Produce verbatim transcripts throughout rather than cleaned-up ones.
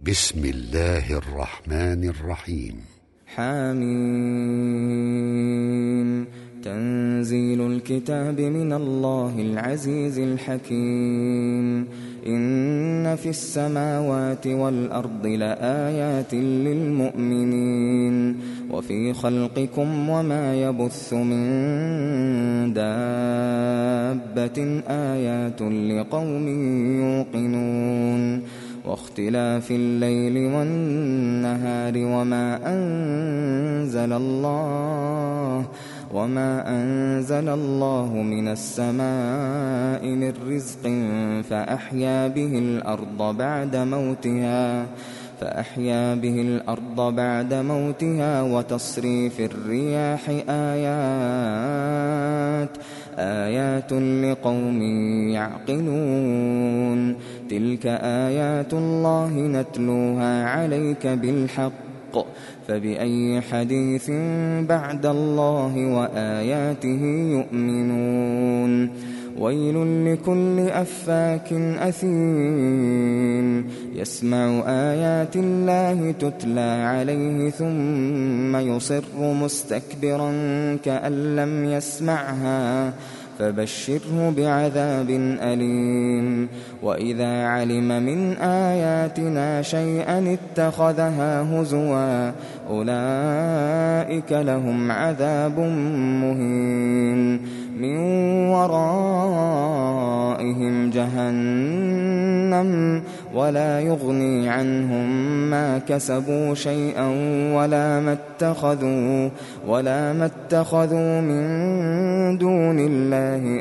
بسم الله الرحمن الرحيم. حميم. تنزيل الكتاب من الله العزيز الحكيم. إن في السماوات والأرض لآيات للمؤمنين وفي خلقكم وما يبث من دابة آيات لقوم يوقنون واختلاف الليل والنهار وما أنزل الله وما أنزل الله من السماء من رزق فأحيا به الأرض بعد موتها فأحيا به الأرض بعد موتها وتصريف الرياح آيات آيات لقوم يعقلون تلك آيات الله نتلوها عليك بالحق فبأي حديث بعد الله وآياته يؤمنون ويل لكل أفاك أثيم يسمع آيات الله تتلى عليه ثم يصر مستكبرا كأن لم يسمعها فبشره بعذاب أليم وإذا علم من آياتنا شيئا اتخذها هزوا أولئك لهم عذاب مهين من ورائهم جهنم ولا يغني عنهم ما كسبوا شيئا ولا ما اتخذوا ولا ما اتخذوا من دون الله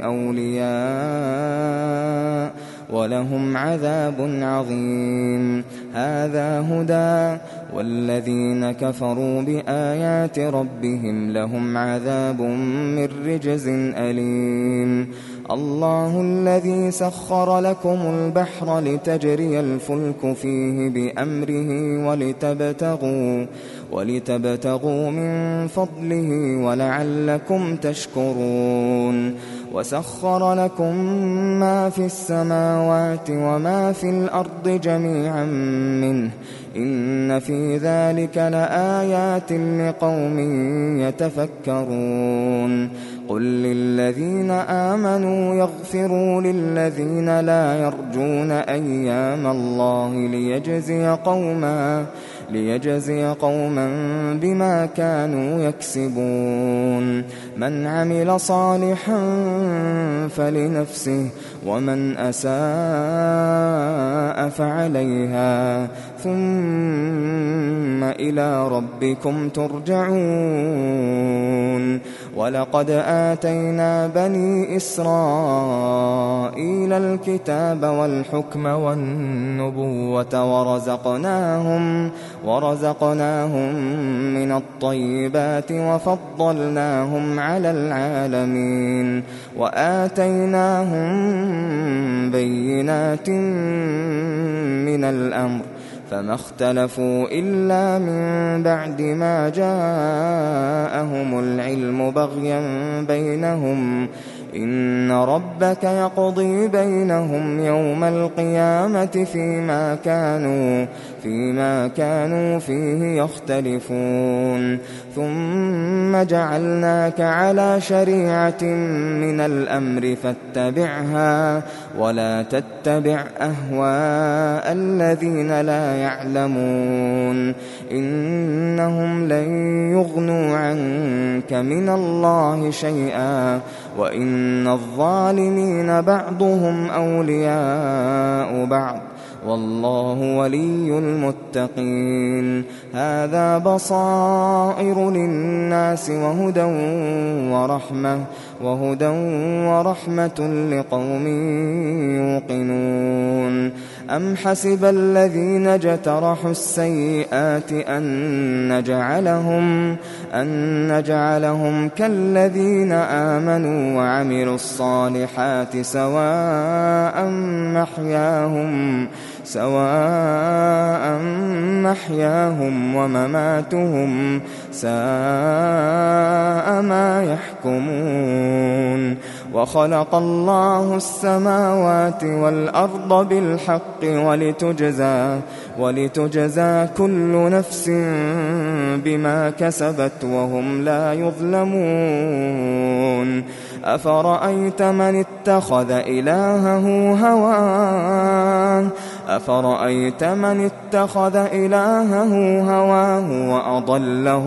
أولياء ولهم عذاب عظيم هذا هدى والذين كفروا بآيات ربهم لهم عذاب من رجز أليم الله الذي سخر لكم البحر لتجري الفلك فيه بأمره ولتبتغوا ولتبتغوا من فضله ولعلكم تشكرون وسخر لكم ما في السماوات وما في الأرض جميعا منه إن في ذلك لآيات لقوم يتفكرون قل للذين آمنوا يغفروا للذين لا يرجون أيام الله ليجزي قوما ليجزي قوما بما كانوا يكسبون من عمل صالحا فلنفسه ومن أساء فعليها ثم إلى ربكم ترجعون ولقد آتينا بني إسرائيل الكتاب والحكم والنبوة ورزقناهم ورزقناهم من الطيبات وفضلناهم على العالمين وآتيناهم بينات من الأمر فما اختلفوا إلا من بعد ما جاءهم العلم بغيا بينهم إن ربك يقضي بينهم يوم القيامة فيما كانوا فيما كانوا فيه يختلفون ثم جعلناك على شريعة من الأمر فاتبعها ولا تتبع أهواء الذين لا يعلمون إنهم لن يغنوا عنك من الله شيئا وإن الظالمين بعضهم أولياء بعض والله ولي المتقين هذا بصائر للناس وهدى ورحمة وهدى ورحمة لقوم يوقنون أم حسب الذين اجترحوا السيئات أن نجعلهم أن نجعلهم كالذين آمنوا وعملوا الصالحات سواء محياهم سواء محياهم ومماتهم ساء ما يحكمون وخلق الله السماوات والأرض بالحق ولتجزى, ولتجزى كل نفس بما كسبت وهم لا يظلمون. أفرأيت من اتخذ إلهه هواه أفرأيت من اتخذ إلهه هواه وأضله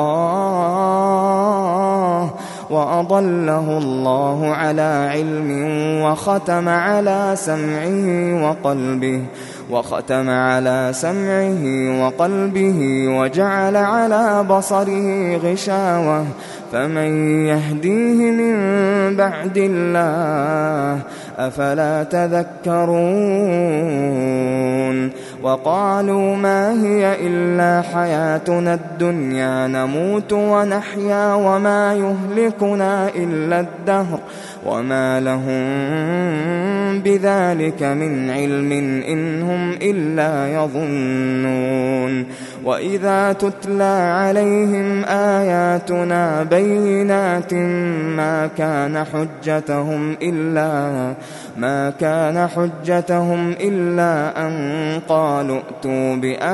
الله وأضله الله على علم وختم على سمعه وقلبه وختم على سمعه وقلبه وجعل على بصره غشاوة فمن يهديه من بعد الله أفلا تذكرون. وقالوا ما هي إلا حياتنا الدنيا نموت ونحيا وما يهلكنا إلا الدهر وما لهم بذلك من علم إن هم إلا يظنون. وإذا تتلى عليهم آياتنا بينات ما كان حجتهم إلا ما كان حجتهم إلا أن قالوا ائتوا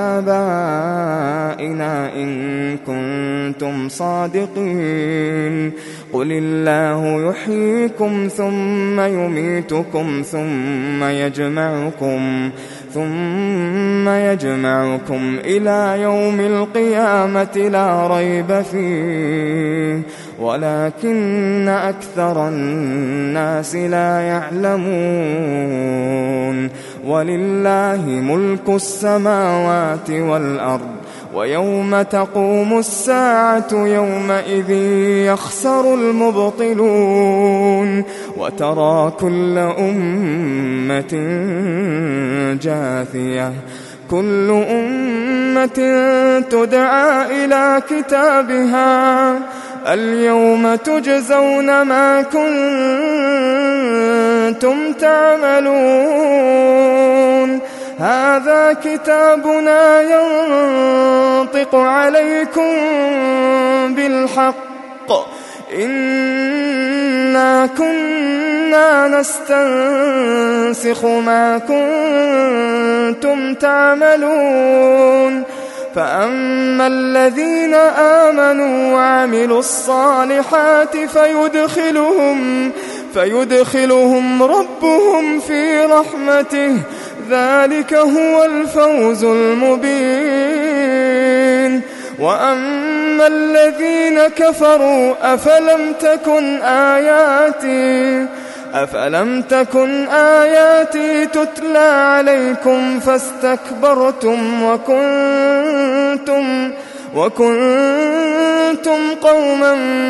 بآبائنا إن كنتم صادقين. قل الله يحييكم ثم يميتكم ثم يجمعكم ثم يجمعكم إلى يوم القيامة لا ريب فيه ولكن أكثر الناس لا يعلمون. ولله ملك السماوات والأرض ويوم تقوم الساعة يومئذ يخسر المبطلون. وترى كل أمة جاثية كل أمة تدعى إلى كتابها اليوم تجزون ما كنتم تعملون. هذا كتابنا ينطق عليكم بالحق إنا كنا نستنسخ ما كنتم تعملون. فأما الذين آمنوا وعملوا الصالحات فيدخلهم, فيدخلهم ربهم في رحمته ذلك هو الفوز المبين. وأما الذين كفروا أفلم تكن آياتي أفلم تكن آياتي تتلى عليكم فاستكبرتم وكنتم وكنتم قوما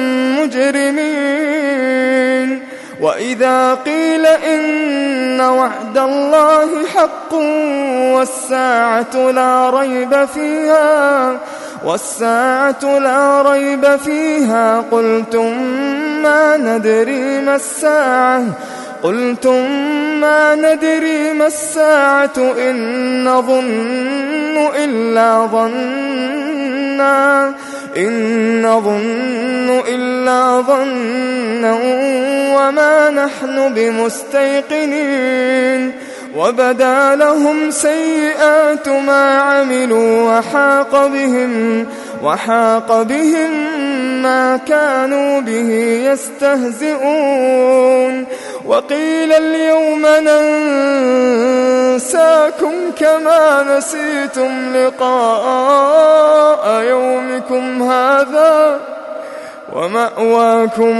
مجرمين. وإذا قيل إن وعد الله حق والساعة لا ريب فيها والساعة لا ريب فيها قلتم ما ندري ما الساعة قلتم ما ندري ما الساعة إن نظن إلا ظنا إن نظن إلا ظنا وما نحن بمستيقنين. وبدا لهم سيئات ما عملوا وحاق بهم وحاق بهم ما كانوا به يستهزئون. وقيل اليوم ننساكم كما نسيتم لقاء يومكم هذا ومأواكم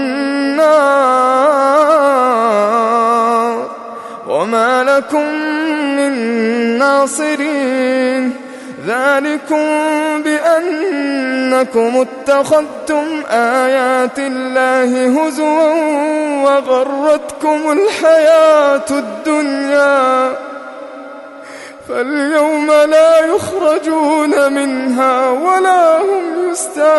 النار وما لكم من ناصرين. ذلكم بأنكم اتخذتم آيات الله هزوا وغرتكم الحياة الدنيا فاليوم لا يخرجون منها ولا هم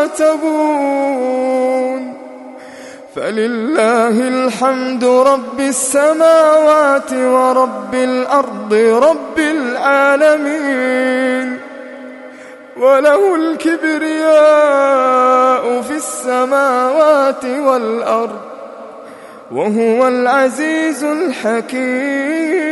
يستعتبون. فلله الحمد رب السماوات ورب الأرض رب العالمين وله الكبرياء في السماوات والأرض وهو العزيز الحكيم.